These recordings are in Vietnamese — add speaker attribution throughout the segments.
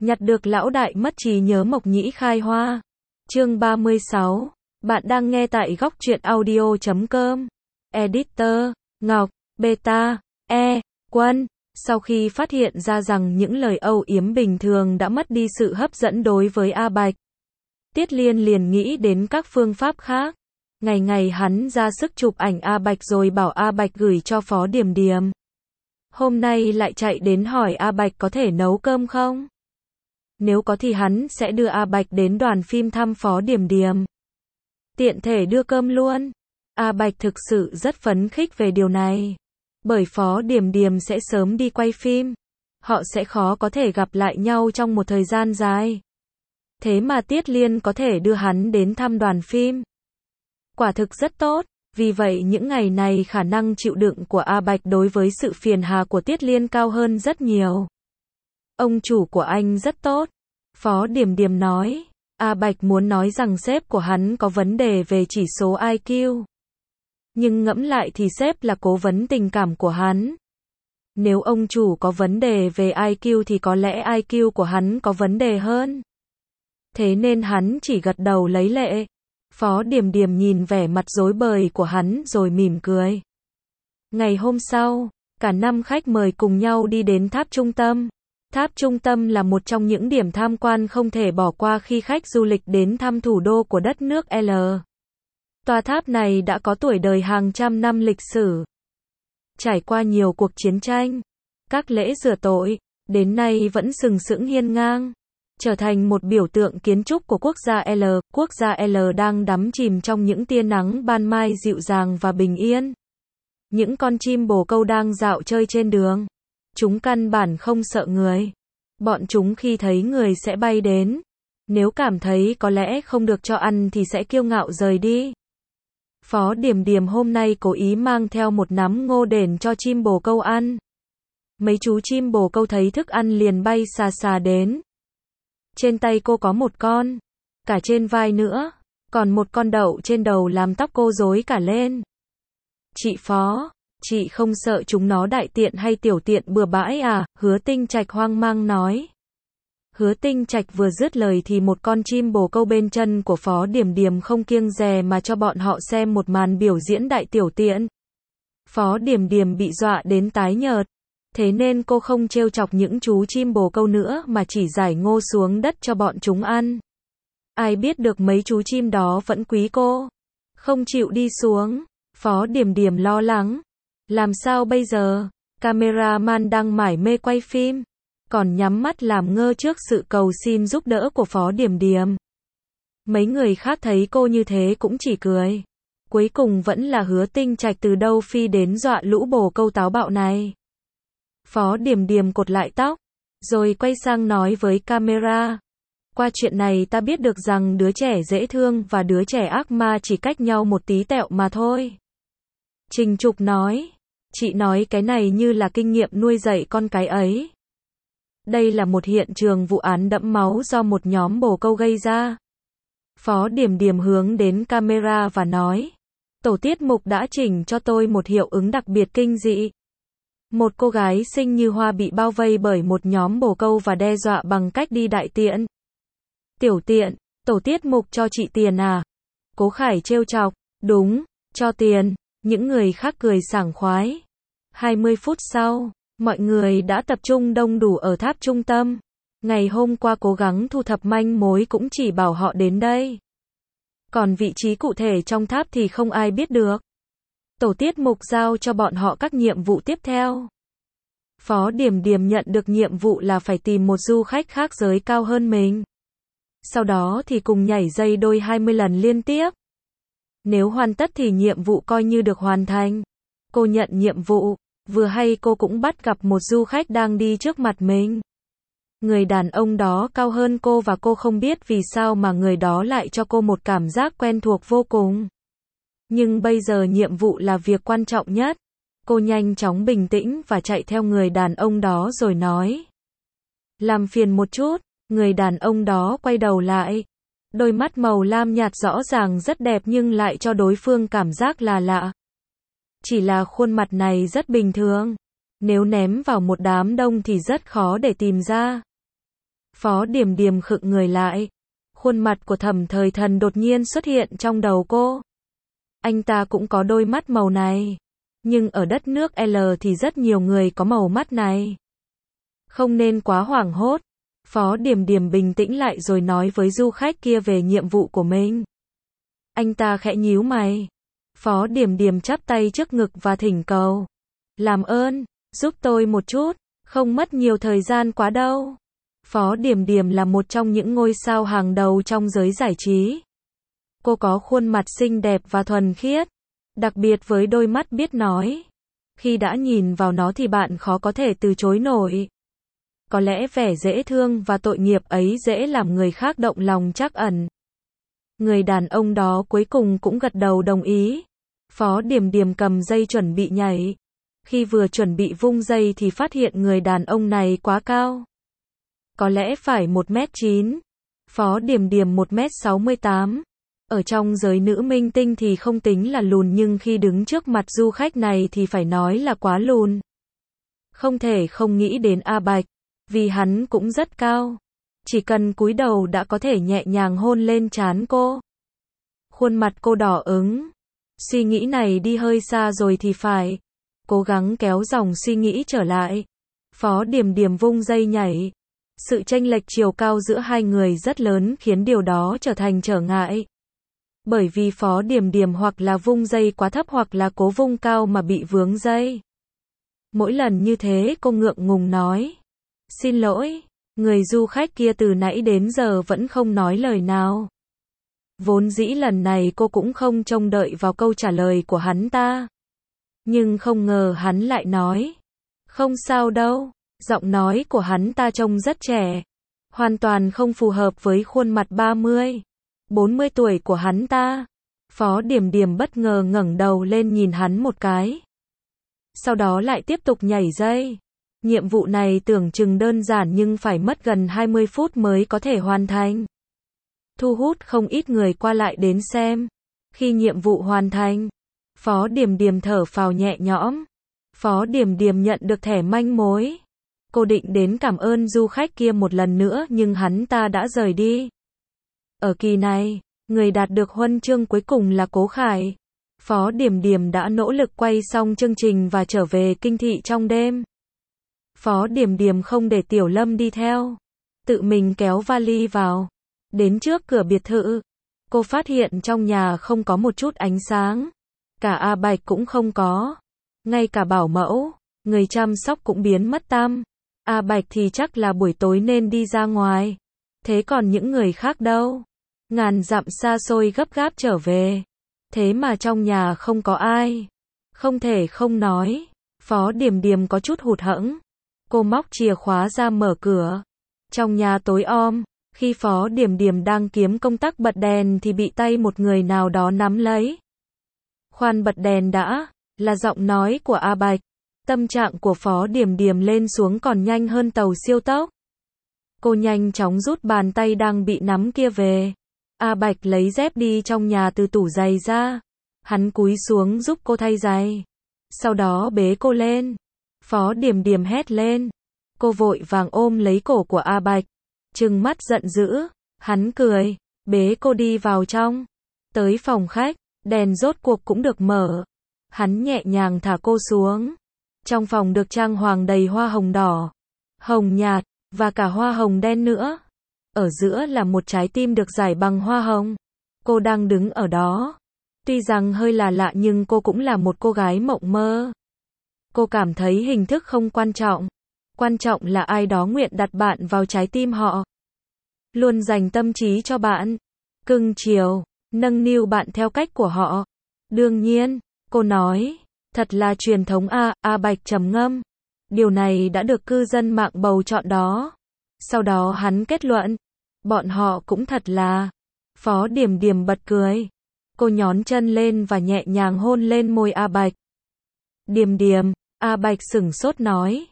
Speaker 1: Nhặt được lão đại mất trí nhớ Mộc Nhĩ khai hoa. Chương 36. Bạn đang nghe tại góc truyện audio.com. Editor, Ngọc, Beta, Quân. Sau khi phát hiện ra rằng những lời âu yếm bình thường đã mất đi sự hấp dẫn đối với A Bạch, Tiết Liên liền nghĩ đến các phương pháp khác. Ngày ngày hắn ra sức chụp ảnh A Bạch rồi bảo A Bạch gửi cho Phó Điềm Điềm. Hôm nay lại chạy đến hỏi A Bạch có thể nấu cơm không? Nếu có thì hắn sẽ đưa A Bạch đến đoàn phim thăm Phó Điềm Điềm. Tiện thể đưa cơm luôn. A Bạch thực sự rất phấn khích về điều này. Bởi Phó Điềm Điềm sẽ sớm đi quay phim. Họ sẽ khó có thể gặp lại nhau trong một thời gian dài. Thế mà Tiết Liên có thể đưa hắn đến thăm đoàn phim. Quả thực rất tốt. Vì vậy những ngày này khả năng chịu đựng của A Bạch đối với sự phiền hà của Tiết Liên cao hơn rất nhiều. Ông chủ của anh rất tốt. Phó Điềm Điềm nói. A Bạch muốn nói rằng sếp của hắn có vấn đề về chỉ số IQ. Nhưng ngẫm lại thì sếp là cố vấn tình cảm của hắn. Nếu ông chủ có vấn đề về IQ thì có lẽ IQ của hắn có vấn đề hơn. Thế nên hắn chỉ gật đầu lấy lệ. Phó Điềm Điềm nhìn vẻ mặt rối bời của hắn rồi mỉm cười. Ngày hôm sau, cả 5 khách mời cùng nhau đi đến tháp trung tâm. Tháp trung tâm là một trong những điểm tham quan không thể bỏ qua khi khách du lịch đến thăm thủ đô của đất nước L. Tòa tháp này đã có tuổi đời hàng trăm năm lịch sử. Trải qua nhiều cuộc chiến tranh, các lễ rửa tội, đến nay vẫn sừng sững hiên ngang. Trở thành một biểu tượng kiến trúc của quốc gia L. Quốc gia L đang đắm chìm trong những tia nắng ban mai dịu dàng và bình yên. Những con chim bồ câu đang dạo chơi trên đường. Chúng căn bản không sợ người. Bọn chúng khi thấy người sẽ bay đến. Nếu cảm thấy có lẽ không được cho ăn thì sẽ kiêu ngạo rời đi. Phó Điềm Điềm hôm nay cố ý mang theo một nắm ngô đền cho chim bồ câu ăn. Mấy chú chim bồ câu thấy thức ăn liền bay xà xà đến. Trên tay cô có một con, cả trên vai nữa, còn một con đậu trên đầu làm tóc cô rối cả lên. Chị Phó, chị không sợ chúng nó đại tiện hay tiểu tiện bừa bãi à? Hứa Tinh Trạch hoang mang nói. Hứa Tinh Trạch vừa dứt lời thì một con chim bồ câu bên chân của Phó Điềm Điềm không kiêng dè mà cho bọn họ xem một màn biểu diễn đại tiểu tiện. Phó Điềm Điềm bị dọa đến tái nhợt. Thế nên cô không trêu chọc những chú chim bồ câu nữa mà chỉ rải ngô xuống đất cho bọn chúng ăn. Ai biết được mấy chú chim đó vẫn quý cô. Không chịu đi xuống. Phó Điềm Điềm lo lắng. Làm sao bây giờ? Cameraman đang mải mê quay phim. Còn nhắm mắt làm ngơ trước sự cầu xin giúp đỡ của Phó Điềm Điềm. Mấy người khác thấy cô như thế cũng chỉ cười. Cuối cùng vẫn là Hứa Tinh Trạch từ đâu phi đến dọa lũ bồ câu táo bạo này. Phó Điềm Điềm cột lại tóc, rồi quay sang nói với camera. Qua chuyện này ta biết được rằng đứa trẻ dễ thương và đứa trẻ ác ma chỉ cách nhau một tí tẹo mà thôi. Trình Trục nói. Chị nói cái này như là kinh nghiệm nuôi dạy con cái ấy. Đây là một hiện trường vụ án đẫm máu do một nhóm bồ câu gây ra. Phó Điềm Điềm hướng đến camera và nói. Tổ tiết mục đã chỉnh cho tôi một hiệu ứng đặc biệt kinh dị. Một cô gái xinh như hoa bị bao vây bởi một nhóm bồ câu và đe dọa bằng cách đi đại tiện. Tiểu tiện, tổ tiết mục cho chị tiền à? Cố Khải trêu chọc. Đúng, cho tiền. Những người khác cười sảng khoái. 20 phút sau, mọi người đã tập trung đông đủ ở tháp trung tâm. Ngày hôm qua cố gắng thu thập manh mối cũng chỉ bảo họ đến đây. Còn vị trí cụ thể trong tháp thì không ai biết được. Tổ tiết mục giao cho bọn họ các nhiệm vụ tiếp theo. Phó Điềm Điềm nhận được nhiệm vụ là phải tìm một du khách khác giới cao hơn mình. Sau đó thì cùng nhảy dây đôi 20 lần liên tiếp. Nếu hoàn tất thì nhiệm vụ coi như được hoàn thành. Cô nhận nhiệm vụ, vừa hay cô cũng bắt gặp một du khách đang đi trước mặt mình. Người đàn ông đó cao hơn cô và cô không biết vì sao mà người đó lại cho cô một cảm giác quen thuộc vô cùng. Nhưng bây giờ nhiệm vụ là việc quan trọng nhất. Cô nhanh chóng bình tĩnh và chạy theo người đàn ông đó rồi nói. Làm phiền một chút. Người đàn ông đó quay đầu lại. Đôi mắt màu lam nhạt rõ ràng rất đẹp nhưng lại cho đối phương cảm giác là lạ. Chỉ là khuôn mặt này rất bình thường. Nếu ném vào một đám đông thì rất khó để tìm ra. Phó Điềm Điềm khựng người lại. Khuôn mặt của Thẩm Thời Thần đột nhiên xuất hiện trong đầu cô. Anh ta cũng có đôi mắt màu này. Nhưng ở đất nước L thì rất nhiều người có màu mắt này. Không nên quá hoảng hốt. Phó Điềm Điềm bình tĩnh lại rồi nói với du khách kia về nhiệm vụ của mình. Anh ta khẽ nhíu mày. Phó Điềm Điềm chắp tay trước ngực và thỉnh cầu. Làm ơn, giúp tôi một chút, không mất nhiều thời gian quá đâu. Phó Điềm Điềm là một trong những ngôi sao hàng đầu trong giới giải trí. Cô có khuôn mặt xinh đẹp và thuần khiết, đặc biệt với đôi mắt biết nói. Khi đã nhìn vào nó thì bạn khó có thể từ chối nổi. Có lẽ vẻ dễ thương và tội nghiệp ấy dễ làm người khác động lòng trắc ẩn. Người đàn ông đó cuối cùng cũng gật đầu đồng ý. Phó Điềm Điềm cầm dây chuẩn bị nhảy. Khi vừa chuẩn bị vung dây thì phát hiện người đàn ông này quá cao. Có lẽ phải 1m9. Phó Điềm Điềm 1m68. Ở trong giới nữ minh tinh thì không tính là lùn nhưng khi đứng trước mặt du khách này thì phải nói là quá lùn. Không thể không nghĩ đến A Bạch, vì hắn cũng rất cao. Chỉ cần cúi đầu đã có thể nhẹ nhàng hôn lên trán cô. Khuôn mặt cô đỏ ửng. Suy nghĩ này đi hơi xa rồi thì phải. Cố gắng kéo dòng suy nghĩ trở lại. Phó Điềm Điềm vung dây nhảy. Sự chênh lệch chiều cao giữa hai người rất lớn khiến điều đó trở thành trở ngại. Bởi vì Phó Điềm Điềm hoặc là vung dây quá thấp hoặc là cố vung cao mà bị vướng dây. Mỗi lần như thế cô ngượng ngùng nói. Xin lỗi. Người du khách kia từ nãy đến giờ vẫn không nói lời nào. Vốn dĩ lần này cô cũng không trông đợi vào câu trả lời của hắn ta. Nhưng không ngờ hắn lại nói. Không sao đâu. Giọng nói của hắn ta trông rất trẻ. Hoàn toàn không phù hợp với khuôn mặt 30, 40 tuổi của hắn ta. Phó Điềm Điềm bất ngờ ngẩng đầu lên nhìn hắn một cái. Sau đó lại tiếp tục nhảy dây. Nhiệm vụ này tưởng chừng đơn giản nhưng phải mất gần 20 phút mới có thể hoàn thành. Thu hút không ít người qua lại đến xem. Khi nhiệm vụ hoàn thành, Phó Điềm Điềm thở phào nhẹ nhõm. Phó Điềm Điềm nhận được thẻ manh mối. Cô định đến cảm ơn du khách kia một lần nữa nhưng hắn ta đã rời đi. Ở kỳ này, người đạt được huân chương cuối cùng là Cố Khải. Phó Điềm Điềm đã nỗ lực quay xong chương trình và trở về kinh thị trong đêm. Phó Điềm Điềm không để Tiểu Lâm đi theo. Tự mình kéo vali vào. Đến trước cửa biệt thự. Cô phát hiện trong nhà không có một chút ánh sáng. Cả A Bạch cũng không có. Ngay cả bảo mẫu, người chăm sóc cũng biến mất tăm. A Bạch thì chắc là buổi tối nên đi ra ngoài. Thế còn những người khác đâu? Ngàn dặm xa xôi gấp gáp trở về. Thế mà trong nhà không có ai. Không thể không nói. Phó Điềm Điềm có chút hụt hẫng. Cô móc chìa khóa ra mở cửa. Trong nhà tối om. Khi Phó Điềm Điềm đang kiếm công tắc bật đèn thì bị tay một người nào đó nắm lấy. Khoan bật đèn đã. Là giọng nói của A Bạch. Tâm trạng của Phó Điềm Điềm lên xuống còn nhanh hơn tàu siêu tốc. Cô nhanh chóng rút bàn tay đang bị nắm kia về. A Bạch lấy dép đi trong nhà từ tủ giày ra. Hắn cúi xuống giúp cô thay giày. Sau đó bế cô lên. Phó Điềm Điềm hét lên. Cô vội vàng ôm lấy cổ của A Bạch. Trừng mắt giận dữ. Hắn cười. Bế cô đi vào trong. Tới phòng khách. Đèn rốt cuộc cũng được mở. Hắn nhẹ nhàng thả cô xuống. Trong phòng được trang hoàng đầy hoa hồng đỏ, hồng nhạt, và cả hoa hồng đen nữa. Ở giữa là một trái tim được rải bằng hoa hồng. Cô đang đứng ở đó. Tuy rằng hơi là lạ nhưng cô cũng là một cô gái mộng mơ. Cô cảm thấy hình thức không quan trọng. Quan trọng là ai đó nguyện đặt bạn vào trái tim họ. Luôn dành tâm trí cho bạn. Cưng chiều, nâng niu bạn theo cách của họ. Đương nhiên, cô nói. Thật là truyền thống A. A Bạch trầm ngâm. Điều này đã được cư dân mạng bầu chọn đó. Sau đó hắn kết luận. Bọn họ cũng thật là. Phó Điềm Điềm bật cười. Cô nhón chân lên và nhẹ nhàng hôn lên môi A Bạch. Điềm Điềm. A Bạch sửng sốt nói.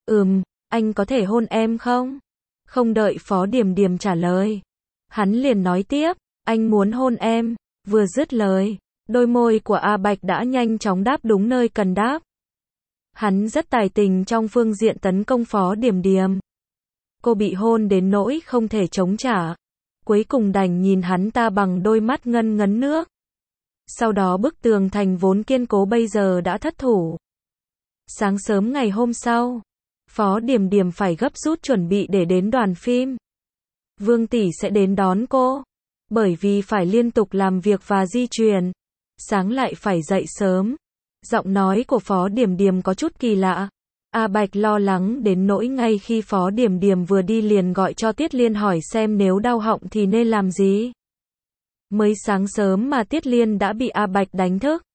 Speaker 1: Anh có thể hôn em không? Không đợi Phó Điềm Điềm trả lời. Hắn liền nói tiếp. Anh muốn hôn em. Vừa dứt lời. Đôi môi của A Bạch đã nhanh chóng đáp đúng nơi cần đáp. Hắn rất tài tình trong phương diện tấn công Phó Điềm Điềm. Cô bị hôn đến nỗi không thể chống trả. Cuối cùng đành nhìn hắn ta bằng đôi mắt ngân ngấn nước. Sau đó bức tường thành vốn kiên cố bây giờ đã thất thủ. Sáng sớm ngày hôm sau, Phó Điềm Điềm phải gấp rút chuẩn bị để đến đoàn phim. Vương tỷ sẽ đến đón cô. Bởi vì phải liên tục làm việc và di chuyển, sáng lại phải dậy sớm. Giọng nói của Phó Điềm Điềm có chút kỳ lạ. A Bạch lo lắng đến nỗi ngay khi Phó Điềm Điềm vừa đi liền gọi cho Tiết Liên hỏi xem nếu đau họng thì nên làm gì. Mới sáng sớm mà Tiết Liên đã bị A Bạch đánh thức.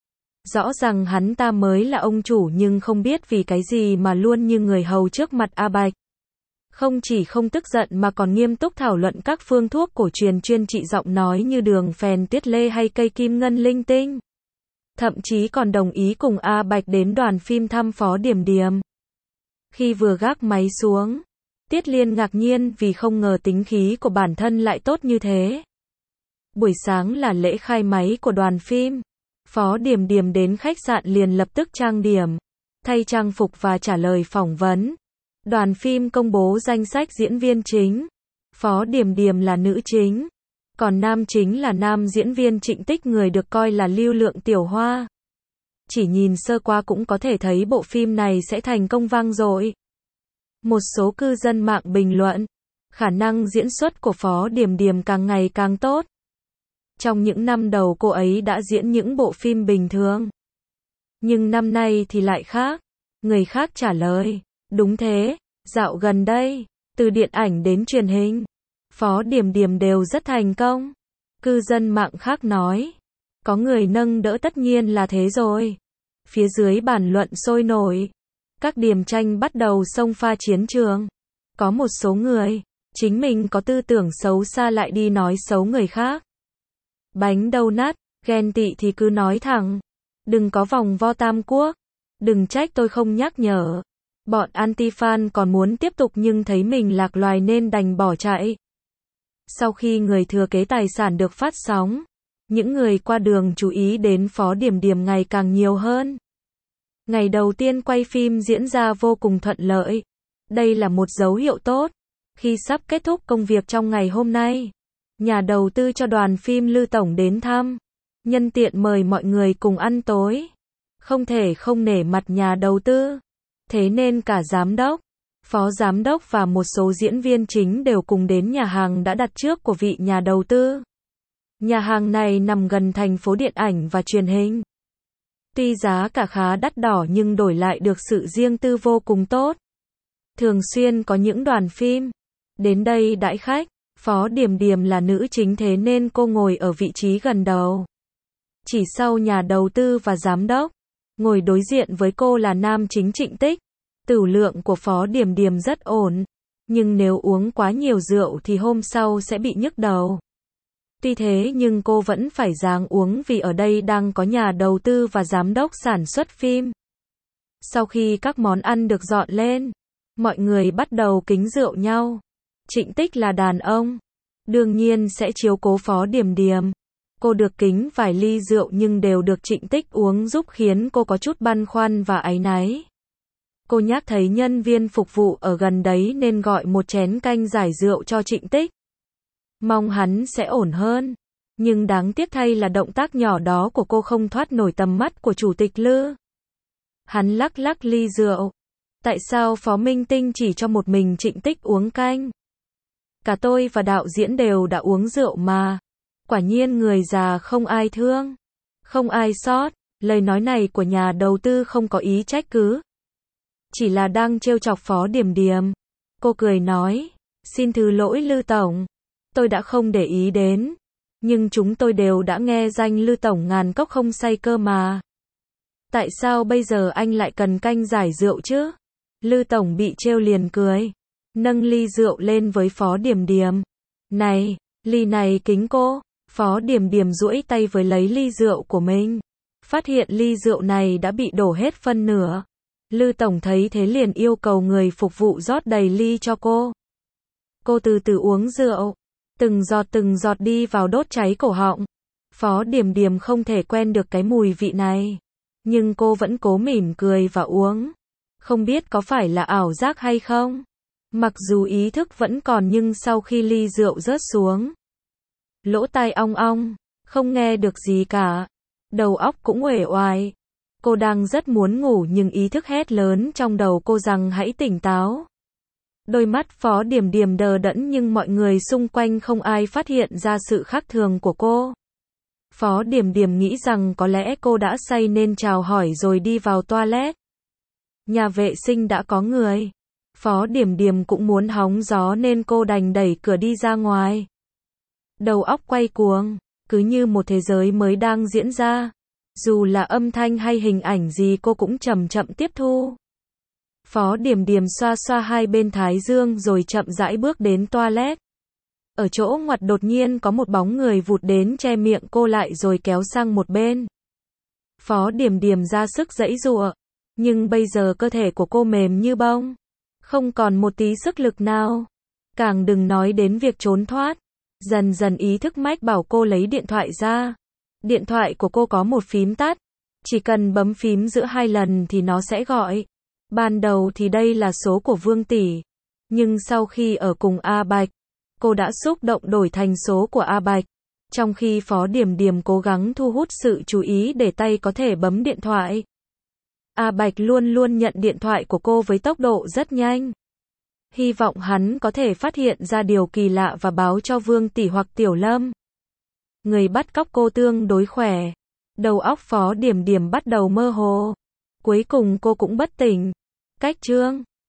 Speaker 1: Rõ ràng hắn ta mới là ông chủ nhưng không biết vì cái gì mà luôn như người hầu trước mặt A Bạch. Không chỉ không tức giận mà còn nghiêm túc thảo luận các phương thuốc cổ truyền chuyên trị giọng nói như đường phèn tuyết lê hay cây kim ngân linh tinh. Thậm chí còn đồng ý cùng A Bạch đến đoàn phim thăm Phó Điềm Điềm. Khi vừa gác máy xuống, Tiết Liên ngạc nhiên vì không ngờ tính khí của bản thân lại tốt như thế. Buổi sáng là lễ khai máy của đoàn phim. Phó Điềm Điềm đến khách sạn liền lập tức trang điểm, thay trang phục và trả lời phỏng vấn. Đoàn phim công bố danh sách diễn viên chính. Phó Điềm Điềm là nữ chính, còn nam chính là nam diễn viên Trịnh Tích, người được coi là lưu lượng tiểu hoa. Chỉ nhìn sơ qua cũng có thể thấy bộ phim này sẽ thành công vang dội. Một số cư dân mạng bình luận, khả năng diễn xuất của Phó Điềm Điềm càng ngày càng tốt. Trong những năm đầu cô ấy đã diễn những bộ phim bình thường. Nhưng năm nay thì lại khác. Người khác trả lời, đúng thế, dạo gần đây, từ điện ảnh đến truyền hình, Phó Điềm Điềm đều rất thành công. Cư dân mạng khác nói, có người nâng đỡ tất nhiên là thế rồi. Phía dưới bàn luận sôi nổi. Các điềm tranh bắt đầu xông pha chiến trường. Có một số người, chính mình có tư tưởng xấu xa lại đi nói xấu người khác. Bánh đâu nát, ghen tị thì cứ nói thẳng. Đừng có vòng vo tam quốc. Đừng trách tôi không nhắc nhở. Bọn anti-fan còn muốn tiếp tục nhưng thấy mình lạc loài nên đành bỏ chạy. Sau khi người thừa kế tài sản được phát sóng, những người qua đường chú ý đến Phó Điềm Điềm ngày càng nhiều hơn. Ngày đầu tiên quay phim diễn ra vô cùng thuận lợi. Đây là một dấu hiệu tốt. Khi sắp kết thúc công việc trong ngày hôm nay, nhà đầu tư cho đoàn phim Lư Tổng đến thăm. Nhân tiện mời mọi người cùng ăn tối. Không thể không nể mặt nhà đầu tư. Thế nên cả giám đốc, phó giám đốc và một số diễn viên chính đều cùng đến nhà hàng đã đặt trước của vị nhà đầu tư. Nhà hàng này nằm gần thành phố điện ảnh và truyền hình. Tuy giá cả khá đắt đỏ nhưng đổi lại được sự riêng tư vô cùng tốt. Thường xuyên có những đoàn phim đến đây đãi khách. Phó Điềm Điềm là nữ chính thế nên cô ngồi ở vị trí gần đầu. Chỉ sau nhà đầu tư và giám đốc, ngồi đối diện với cô là nam chính Trịnh Tích. Tửu lượng của Phó Điềm Điềm rất ổn, nhưng nếu uống quá nhiều rượu thì hôm sau sẽ bị nhức đầu. Tuy thế nhưng cô vẫn phải ráng uống vì ở đây đang có nhà đầu tư và giám đốc sản xuất phim. Sau khi các món ăn được dọn lên, mọi người bắt đầu kính rượu nhau. Trịnh Tích là đàn ông, đương nhiên sẽ chiếu cố Phó Điềm Điềm. Cô được kính vài ly rượu nhưng đều được Trịnh Tích uống giúp khiến cô có chút băn khoăn và áy náy. Cô nhắc thấy nhân viên phục vụ ở gần đấy nên gọi một chén canh giải rượu cho Trịnh Tích. Mong hắn sẽ ổn hơn. Nhưng đáng tiếc thay là động tác nhỏ đó của cô không thoát nổi tầm mắt của chủ tịch Lư. Hắn lắc lắc ly rượu. Tại sao Phó Minh Tinh chỉ cho một mình Trịnh Tích uống canh? Cả tôi và đạo diễn đều đã uống rượu mà. Quả nhiên người già không ai thương, không ai xót. Lời nói này của nhà đầu tư không có ý trách cứ. Chỉ là đang trêu chọc Phó Điềm Điềm. Cô cười nói, xin thứ lỗi Lư Tổng. Tôi đã không để ý đến. Nhưng chúng tôi đều đã nghe danh Lư Tổng ngàn cốc không say cơ mà. Tại sao bây giờ anh lại cần canh giải rượu chứ? Lư Tổng bị trêu liền cười. Nâng ly rượu lên với Phó Điềm Điềm. Này, ly này kính cô. Phó Điềm Điềm duỗi tay với lấy ly rượu của mình. Phát hiện ly rượu này đã bị đổ hết phân nửa. Lư Tổng thấy thế liền yêu cầu người phục vụ rót đầy ly cho cô. Cô từ từ uống rượu. Từng giọt đi vào đốt cháy cổ họng. Phó Điềm Điềm không thể quen được cái mùi vị này. Nhưng cô vẫn cố mỉm cười và uống. Không biết có phải là ảo giác hay không? Mặc dù ý thức vẫn còn nhưng sau khi ly rượu rớt xuống, lỗ tai ong ong, không nghe được gì cả. Đầu óc cũng uể oải. Cô đang rất muốn ngủ nhưng ý thức hét lớn trong đầu cô rằng hãy tỉnh táo. Đôi mắt Phó Điểm Điểm đờ đẫn nhưng mọi người xung quanh không ai phát hiện ra sự khác thường của cô. Phó Điểm Điểm nghĩ rằng có lẽ cô đã say nên chào hỏi rồi đi vào toilet. Nhà vệ sinh đã có người. Phó Điểm Điểm cũng muốn hóng gió nên cô đành đẩy cửa đi ra ngoài. Đầu óc quay cuồng, cứ như một thế giới mới đang diễn ra. Dù là âm thanh hay hình ảnh gì cô cũng chậm chậm tiếp thu. Phó Điểm Điểm xoa xoa hai bên thái dương rồi chậm rãi bước đến toilet. Ở chỗ ngoặt đột nhiên có một bóng người vụt đến che miệng cô lại rồi kéo sang một bên. Phó Điểm Điểm ra sức giãy giụa, nhưng bây giờ cơ thể của cô mềm như bông, không còn một tí sức lực nào. Càng đừng nói đến việc trốn thoát. Dần dần ý thức mách bảo cô lấy điện thoại ra. Điện thoại của cô có một phím tắt, chỉ cần bấm phím giữa 2 lần thì nó sẽ gọi. Ban đầu thì đây là số của Vương Tỷ, nhưng sau khi ở cùng A Bạch, cô đã xúc động đổi thành số của A Bạch. Trong khi Phó Điểm Điểm cố gắng thu hút sự chú ý để tay có thể bấm điện thoại, A Bạch luôn luôn nhận điện thoại của cô với tốc độ rất nhanh. Hy vọng hắn có thể phát hiện ra điều kỳ lạ và báo cho Vương Tỷ hoặc Tiểu Lâm. Người bắt cóc cô tương đối khỏe. Đầu óc Phó Điểm Điểm bắt đầu mơ hồ. Cuối cùng cô cũng bất tỉnh. Cách chương